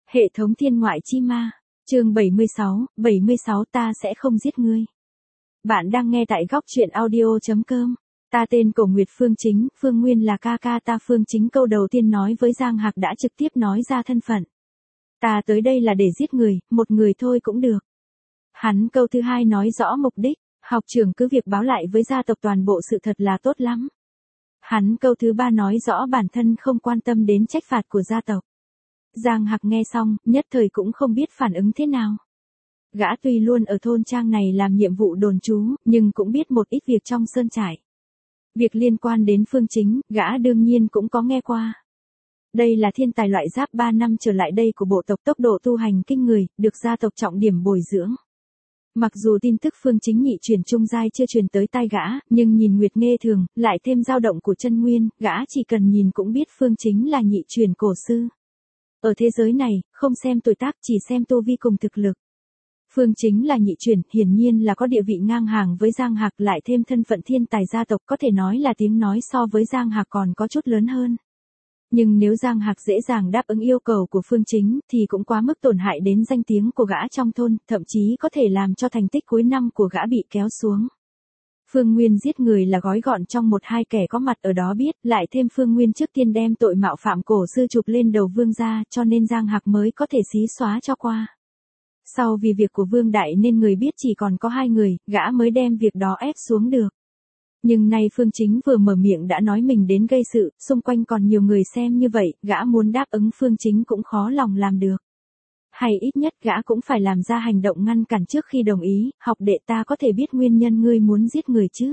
Hệ thống thiên ngoại chi ma, chương 76 ta sẽ không giết ngươi. Bạn đang nghe tại góc truyện audio.com. Ta tên Cổ Nguyệt Phương Chính, Phương Nguyên là ca ca ta. Phương Chính câu đầu tiên nói với Giang Hạc đã trực tiếp nói ra thân phận. Ta tới đây là để giết người, một người thôi cũng được. Hắn câu thứ hai nói rõ mục đích, học trưởng cứ việc báo lại với gia tộc toàn bộ sự thật là tốt lắm. Hắn câu thứ ba nói rõ bản thân không quan tâm đến trách phạt của gia tộc. Giang Hạc nghe xong, nhất thời cũng không biết phản ứng thế nào. Gã tuy luôn ở thôn trang này làm nhiệm vụ đồn trú, nhưng cũng biết một ít việc trong sơn trại. Việc liên quan đến Phương Chính, gã đương nhiên cũng có nghe qua. Đây là thiên tài loại giáp 3 năm trở lại đây của bộ tộc, tốc độ tu hành kinh người, được gia tộc trọng điểm bồi dưỡng. Mặc dù tin tức Phương Chính nhị truyền trung giai chưa truyền tới tai gã, nhưng nhìn Nguyệt Nghê thường, lại thêm dao động của chân nguyên, gã chỉ cần nhìn cũng biết Phương Chính là nhị truyền cổ sư. Ở thế giới này, không xem tuổi tác chỉ xem tu vi cùng thực lực. Phương Chính là nhị truyền, hiển nhiên là có địa vị ngang hàng với Giang Hạc, lại thêm thân phận thiên tài gia tộc, có thể nói là tiếng nói so với Giang Hạc còn có chút lớn hơn. Nhưng nếu Giang Hạc dễ dàng đáp ứng yêu cầu của Phương Chính thì cũng quá mức tổn hại đến danh tiếng của gã trong thôn, thậm chí có thể làm cho thành tích cuối năm của gã bị kéo xuống. Phương Nguyên giết người là gói gọn trong một hai kẻ có mặt ở đó biết, lại thêm Phương Nguyên trước tiên đem tội mạo phạm cổ sư chụp lên đầu Vương gia, cho nên Giang Hạc mới có thể xí xóa cho qua. Sau vì việc của Vương Đại nên người biết chỉ còn có 2 người, gã mới đem việc đó ép xuống được. Nhưng nay Phương Chính vừa mở miệng đã nói mình đến gây sự, xung quanh còn nhiều người xem như vậy, gã muốn đáp ứng Phương Chính cũng khó lòng làm được. Hay ít nhất gã cũng phải làm ra hành động ngăn cản trước khi đồng ý. Học đệ, ta có thể biết nguyên nhân ngươi muốn giết người chứ?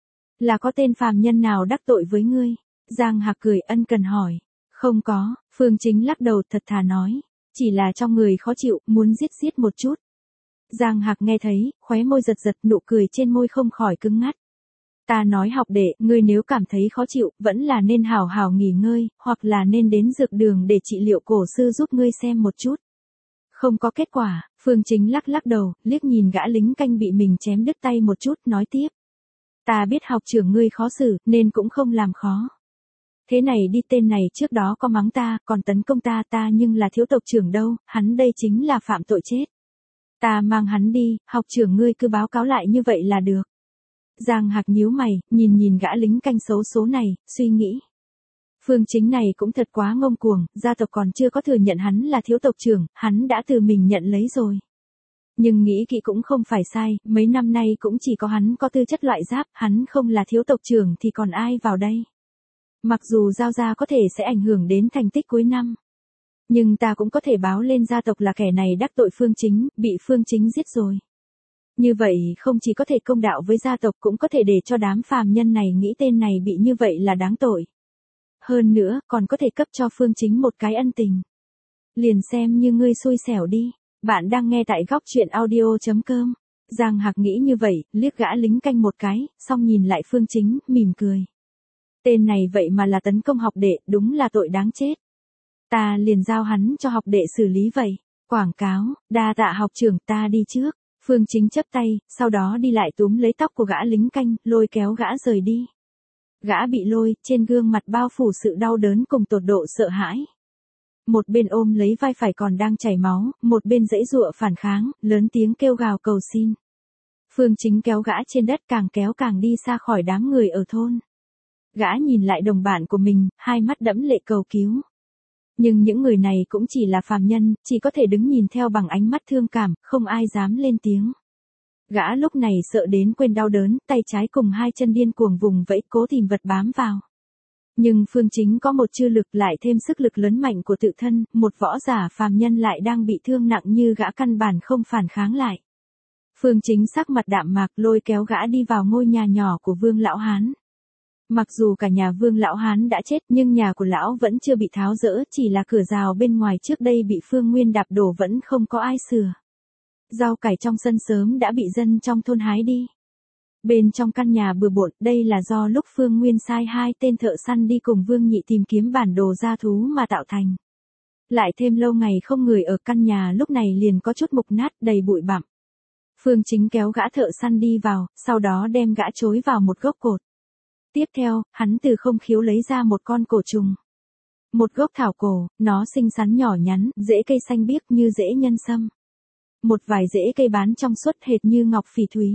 Là có tên phàm nhân nào đắc tội với ngươi? Giang Hạc cười ân cần hỏi. Không có, Phương Chính lắc đầu thật thà nói. Chỉ là trong người khó chịu, muốn giết một chút. Giang Hạc nghe thấy, khóe môi giật giật, nụ cười trên môi không khỏi cứng ngắt. Ta nói học đệ, ngươi nếu cảm thấy khó chịu, vẫn là nên hào hào nghỉ ngơi, hoặc là nên đến dược đường để trị liệu cổ sư giúp ngươi xem một chút. Không có kết quả, Phương Chính lắc đầu, liếc nhìn gã lính canh bị mình chém đứt tay một chút, nói tiếp. Ta biết học trưởng ngươi khó xử, nên cũng không làm khó. Thế này đi, tên này trước đó có mắng ta, còn tấn công ta nhưng là thiếu tộc trưởng đâu, hắn đây chính là phạm tội chết. Ta mang hắn đi, học trưởng ngươi cứ báo cáo lại như vậy là được. Giang Hạc nhíu mày, nhìn gã lính canh xấu số này, suy nghĩ. Phương Chính này cũng thật quá ngông cuồng, gia tộc còn chưa có thừa nhận hắn là thiếu tộc trưởng, hắn đã từ mình nhận lấy rồi. Nhưng nghĩ kỹ cũng không phải sai, mấy năm nay cũng chỉ có hắn có tư chất loại giáp, hắn không là thiếu tộc trưởng thì còn ai vào đây. Mặc dù giao ra có thể sẽ ảnh hưởng đến thành tích cuối năm. Nhưng ta cũng có thể báo lên gia tộc là kẻ này đắc tội Phương Chính, bị Phương Chính giết rồi. Như vậy không chỉ có thể công đạo với gia tộc, cũng có thể để cho đám phàm nhân này nghĩ tên này bị như vậy là đáng tội. Hơn nữa, còn có thể cấp cho Phương Chính một cái ân tình. Liền xem như ngươi xui xẻo đi. Bạn đang nghe tại góc truyện audio.com. Giang Hạc nghĩ như vậy, liếc gã lính canh một cái, xong nhìn lại Phương Chính, mỉm cười. Tên này vậy mà là tấn công học đệ, đúng là tội đáng chết. Ta liền giao hắn cho học đệ xử lý vậy. Quảng cáo, đa tạ học trưởng, ta đi trước. Phương Chính chắp tay, sau đó đi lại túm lấy tóc của gã lính canh, lôi kéo gã rời đi. Gã bị lôi, trên gương mặt bao phủ sự đau đớn cùng tột độ sợ hãi. Một bên ôm lấy vai phải còn đang chảy máu, một bên giãy giụa phản kháng, lớn tiếng kêu gào cầu xin. Phương Chính kéo gã trên đất, càng kéo càng đi xa khỏi đám người ở thôn. Gã nhìn lại đồng bạn của mình, hai mắt đẫm lệ cầu cứu. Nhưng những người này cũng chỉ là phàm nhân, chỉ có thể đứng nhìn theo bằng ánh mắt thương cảm, không ai dám lên tiếng. Gã lúc này sợ đến quên đau đớn, tay trái cùng hai chân điên cuồng vùng vẫy cố tìm vật bám vào. Nhưng Phương Chính có một chư lực, lại thêm sức lực lớn mạnh của tự thân, một võ giả phàm nhân lại đang bị thương nặng như gã căn bản không phản kháng lại. Phương Chính sắc mặt đạm mạc, lôi kéo gã đi vào ngôi nhà nhỏ của Vương Lão Hán. Mặc dù cả nhà Vương Lão Hán đã chết, nhưng nhà của lão vẫn chưa bị tháo dỡ, chỉ là cửa rào bên ngoài trước đây bị Phương Nguyên đạp đổ vẫn không có ai sửa. Rau cải trong sân sớm đã bị dân trong thôn hái đi. Bên trong căn nhà bừa bộn, đây là do lúc Phương Nguyên sai 2 tên thợ săn đi cùng Vương Nhị tìm kiếm bản đồ gia thú mà tạo thành. Lại thêm lâu ngày không người ở, căn nhà lúc này liền có chút mục nát, đầy bụi bặm. Phương Chính kéo gã thợ săn đi vào, sau đó đem gã chối vào một gốc cột. Tiếp theo, hắn từ không khiếu lấy ra một con cổ trùng. Một gốc thảo cổ, nó xinh xắn nhỏ nhắn, rễ cây xanh biếc như rễ nhân sâm. Một vài rễ cây bán trong suốt hệt như ngọc phỉ thúy.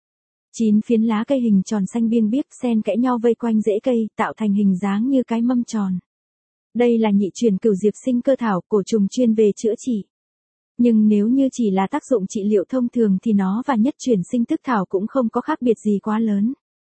9 phiến lá cây hình tròn xanh biêng biếc xen kẽ nhau vây quanh rễ cây, tạo thành hình dáng như cái mâm tròn. Đây là nhị truyền cửu diệp sinh cơ thảo, cổ trùng chuyên về chữa trị. Nhưng nếu như chỉ là tác dụng trị liệu thông thường thì nó và nhất truyền sinh tức thảo cũng không có khác biệt gì quá lớn.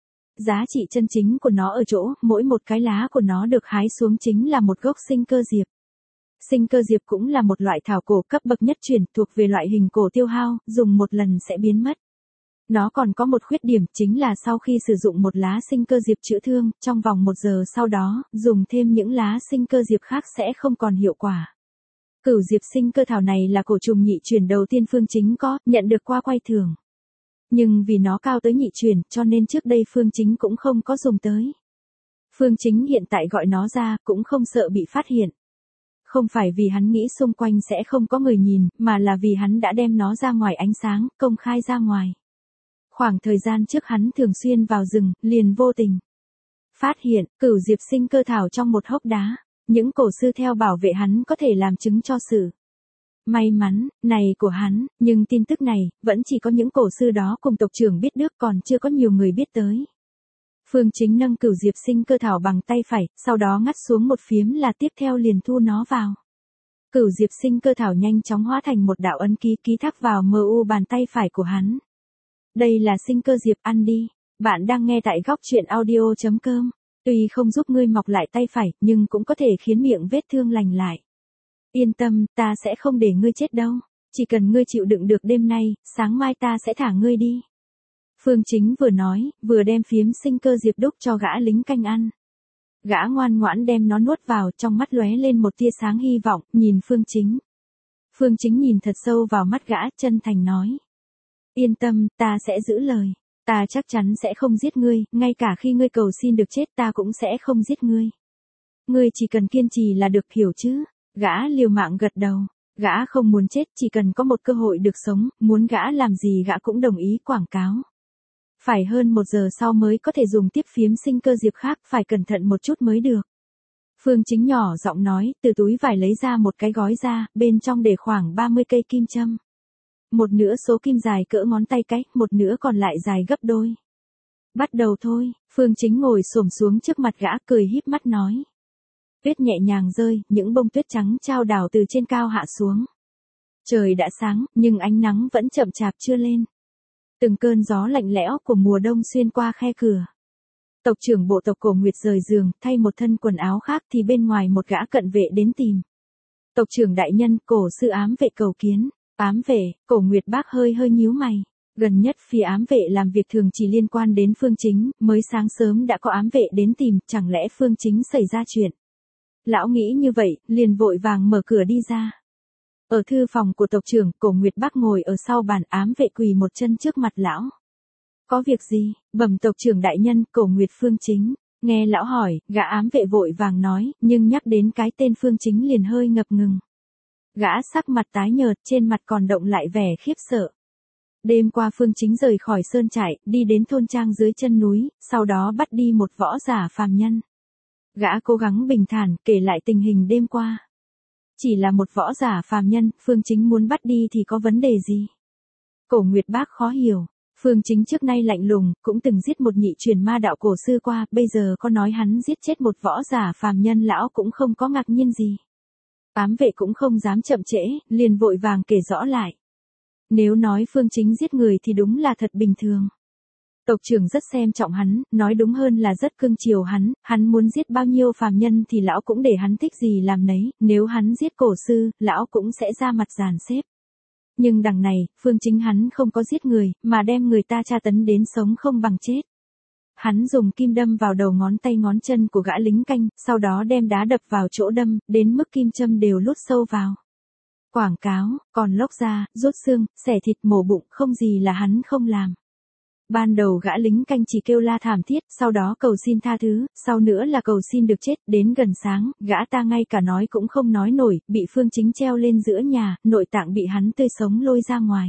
Giá trị chân chính của nó ở chỗ, mỗi một cái lá của nó được hái xuống chính là một gốc sinh cơ diệp. Sinh cơ diệp cũng là một loại thảo cổ cấp bậc nhất truyền, thuộc về loại hình cổ tiêu hao, dùng một lần sẽ biến mất. Nó còn có một khuyết điểm chính là sau khi sử dụng một lá sinh cơ diệp chữa thương, trong vòng 1 giờ sau đó, dùng thêm những lá sinh cơ diệp khác sẽ không còn hiệu quả. Cửu diệp sinh cơ thảo này là cổ trùng nhị truyền đầu tiên Phương Chính có, nhận được qua quay thưởng. Nhưng vì nó cao tới nhị truyền, cho nên trước đây Phương Chính cũng không có dùng tới. Phương Chính hiện tại gọi nó ra, cũng không sợ bị phát hiện. Không phải vì hắn nghĩ xung quanh sẽ không có người nhìn, mà là vì hắn đã đem nó ra ngoài ánh sáng, công khai ra ngoài. Khoảng thời gian trước hắn thường xuyên vào rừng, liền vô tình phát hiện, cửu diệp sinh cơ thảo trong một hốc đá. Những cổ sư theo bảo vệ hắn có thể làm chứng cho sự may mắn này của hắn, nhưng tin tức này, vẫn chỉ có những cổ sư đó cùng tộc trưởng biết được, còn chưa có nhiều người biết tới. Phương Chính nâng cửu diệp sinh cơ thảo bằng tay phải, sau đó ngắt xuống một phiếm là tiếp theo liền thu nó vào. Cửu diệp sinh cơ thảo nhanh chóng hóa thành một đạo ấn ký ký thác vào mu bàn tay phải của hắn. Đây là sinh cơ diệp, ăn đi. Bạn đang nghe tại góc truyện audio.com. Tuy không giúp ngươi mọc lại tay phải, nhưng cũng có thể khiến miệng vết thương lành lại. Yên tâm, ta sẽ không để ngươi chết đâu. Chỉ cần ngươi chịu đựng được đêm nay, sáng mai ta sẽ thả ngươi đi. Phương Chính vừa nói, vừa đem phiếm sinh cơ diệp đúc cho gã lính canh ăn. Gã ngoan ngoãn đem nó nuốt vào, trong mắt lóe lên một tia sáng hy vọng, nhìn Phương Chính. Phương Chính nhìn thật sâu vào mắt gã, chân thành nói. Yên tâm, ta sẽ giữ lời. Ta chắc chắn sẽ không giết ngươi, ngay cả khi ngươi cầu xin được chết ta cũng sẽ không giết ngươi. Ngươi chỉ cần kiên trì là được, hiểu chứ? Gã liều mạng gật đầu. Gã không muốn chết, chỉ cần có một cơ hội được sống, muốn gã làm gì gã cũng đồng ý quảng cáo. Phải hơn 1 giờ sau mới có thể dùng tiếp phiếm sinh cơ diệp khác, phải cẩn thận một chút mới được. Phương Chính nhỏ giọng nói, từ túi vải lấy ra một cái gói ra, bên trong để khoảng 30 cây kim châm. Một nửa số kim dài cỡ ngón tay cái, một nửa còn lại dài gấp đôi. Bắt đầu thôi, Phương Chính ngồi xổm xuống trước mặt gã, cười híp mắt nói. Tuyết nhẹ nhàng rơi, những bông tuyết trắng chao đảo từ trên cao hạ xuống. Trời đã sáng, nhưng ánh nắng vẫn chậm chạp chưa lên. Từng cơn gió lạnh lẽo của mùa đông xuyên qua khe cửa. Tộc trưởng bộ tộc Cổ Nguyệt rời giường, thay một thân quần áo khác thì bên ngoài một gã cận vệ đến tìm. Tộc trưởng đại nhân, Cổ sư ám vệ cầu kiến. Ám vệ, Cổ Nguyệt bác hơi nhíu mày. Gần nhất phía ám vệ làm việc thường chỉ liên quan đến Phương Chính, mới sáng sớm đã có ám vệ đến tìm, chẳng lẽ Phương Chính xảy ra chuyện. Lão nghĩ như vậy, liền vội vàng mở cửa đi ra. Ở thư phòng của tộc trưởng, Cổ Nguyệt bác ngồi ở sau bàn, ám vệ quỳ một chân trước mặt lão. Có việc gì, bẩm tộc trưởng đại nhân, Cổ Nguyệt Phương Chính. Nghe lão hỏi, gã ám vệ vội vàng nói, nhưng nhắc đến cái tên Phương Chính liền hơi ngập ngừng. Gã sắc mặt tái nhợt, trên mặt còn động lại vẻ khiếp sợ. Đêm qua Phương Chính rời khỏi sơn trại, đi đến thôn trang dưới chân núi, sau đó bắt đi một võ giả phàm nhân. Gã cố gắng bình thản, kể lại tình hình đêm qua. Chỉ là một võ giả phàm nhân, Phương Chính muốn bắt đi thì có vấn đề gì? Cổ Nguyệt bác khó hiểu. Phương Chính trước nay lạnh lùng, cũng từng giết một nhị truyền ma đạo cổ sư qua, bây giờ có nói hắn giết chết một võ giả phàm nhân lão cũng không có ngạc nhiên gì. Ám vệ cũng không dám chậm trễ, liền vội vàng kể rõ lại. Nếu nói Phương Chính giết người thì đúng là thật bình thường. Tộc trưởng rất xem trọng hắn, nói đúng hơn là rất cưng chiều hắn muốn giết bao nhiêu phàm nhân thì lão cũng để hắn thích gì làm nấy, nếu hắn giết cổ sư, lão cũng sẽ ra mặt dàn xếp. Nhưng đằng này, Phương Chính hắn không có giết người, mà đem người ta tra tấn đến sống không bằng chết. Hắn dùng kim đâm vào đầu ngón tay ngón chân của gã lính canh, sau đó đem đá đập vào chỗ đâm, đến mức kim châm đều lút sâu vào. Quảng cáo, còn lóc da, rút xương, xẻ thịt, mổ bụng, không gì là hắn không làm. Ban đầu gã lính canh chỉ kêu la thảm thiết, sau đó cầu xin tha thứ, sau nữa là cầu xin được chết, đến gần sáng, gã ta ngay cả nói cũng không nói nổi, bị Phương Chính treo lên giữa nhà, nội tạng bị hắn tươi sống lôi ra ngoài.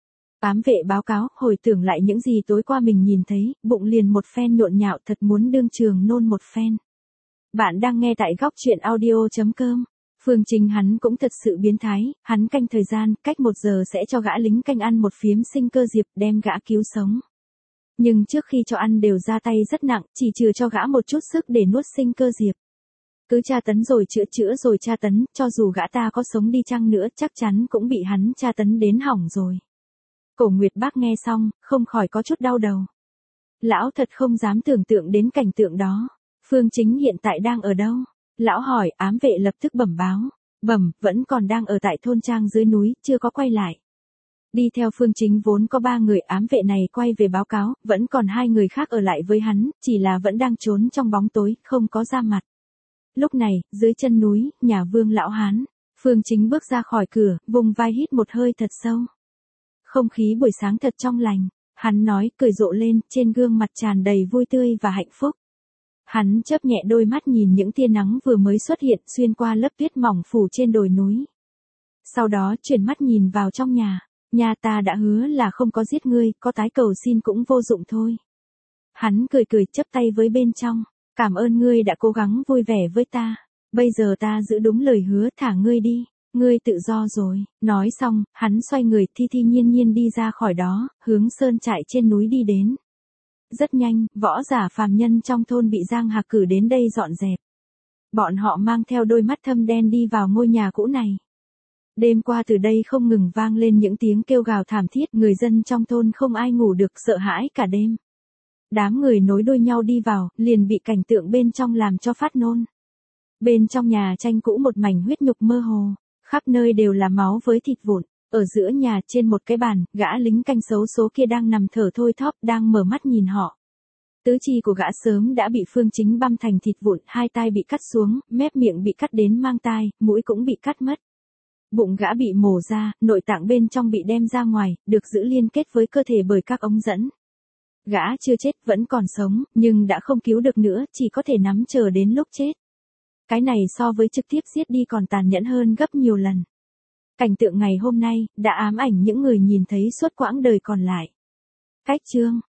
Ám vệ báo cáo, hồi tưởng lại những gì tối qua mình nhìn thấy, bụng liền một phen nhộn nhạo, thật muốn đương trường nôn một phen. Bạn đang nghe tại góc chuyện audio.com. Phương Chính hắn cũng thật sự biến thái, hắn canh thời gian, cách 1 giờ sẽ cho gã lính canh ăn một phiếm sinh cơ diệp đem gã cứu sống. Nhưng trước khi cho ăn đều ra tay rất nặng, chỉ trừ cho gã một chút sức để nuốt sinh cơ diệp. Cứ tra tấn rồi chữa rồi tra tấn, cho dù gã ta có sống đi chăng nữa chắc chắn cũng bị hắn tra tấn đến hỏng rồi. Cổ Nguyệt Bác nghe xong, không khỏi có chút đau đầu. Lão thật không dám tưởng tượng đến cảnh tượng đó. Phương Chính hiện tại đang ở đâu? Lão hỏi, ám vệ lập tức bẩm báo. Bẩm, vẫn còn đang ở tại thôn trang dưới núi, chưa có quay lại. Đi theo Phương Chính vốn có 3 người, ám vệ này quay về báo cáo, vẫn còn 2 người khác ở lại với hắn, chỉ là vẫn đang trốn trong bóng tối, không có ra mặt. Lúc này, dưới chân núi, nhà Vương Lão Hán, Phương Chính bước ra khỏi cửa, vùng vai hít một hơi thật sâu. Không khí buổi sáng thật trong lành, hắn nói, cười rộ lên, trên gương mặt tràn đầy vui tươi và hạnh phúc. Hắn chớp nhẹ đôi mắt nhìn những tia nắng vừa mới xuất hiện xuyên qua lớp tuyết mỏng phủ trên đồi núi. Sau đó chuyển mắt nhìn vào trong nhà. Nhà ta đã hứa là không có giết ngươi, có tái cầu xin cũng vô dụng thôi. Hắn cười chắp tay với bên trong. Cảm ơn ngươi đã cố gắng vui vẻ với ta. Bây giờ ta giữ đúng lời hứa, thả ngươi đi. Ngươi tự do rồi. Nói xong, hắn xoay người thi nhiên đi ra khỏi đó, hướng sơn trại trên núi đi đến. Rất nhanh, võ giả phàm nhân trong thôn bị Giang Hạc cử đến đây dọn dẹp. Bọn họ mang theo đôi mắt thâm đen đi vào ngôi nhà cũ này. Đêm qua từ đây không ngừng vang lên những tiếng kêu gào thảm thiết, người dân trong thôn không ai ngủ được, sợ hãi cả đêm. Đám người nối đuôi nhau đi vào, liền bị cảnh tượng bên trong làm cho phát nôn. Bên trong nhà tranh cũ một mảnh huyết nhục mơ hồ, khắp nơi đều là máu với thịt vụn. Ở giữa nhà trên một cái bàn, gã lính canh xấu số kia đang nằm thở thoi thóp, đang mở mắt nhìn họ. Tứ chi của gã sớm đã bị Phương Chính băm thành thịt vụn, 2 tai bị cắt xuống, mép miệng bị cắt đến mang tai, mũi cũng bị cắt mất. Bụng gã bị mổ ra, nội tạng bên trong bị đem ra ngoài, được giữ liên kết với cơ thể bởi các ống dẫn. Gã chưa chết, vẫn còn sống, nhưng đã không cứu được nữa, chỉ có thể nắm chờ đến lúc chết. Cái này so với trực tiếp giết đi còn tàn nhẫn hơn gấp nhiều lần. Cảnh tượng ngày hôm nay, đã ám ảnh những người nhìn thấy suốt quãng đời còn lại. Cách chương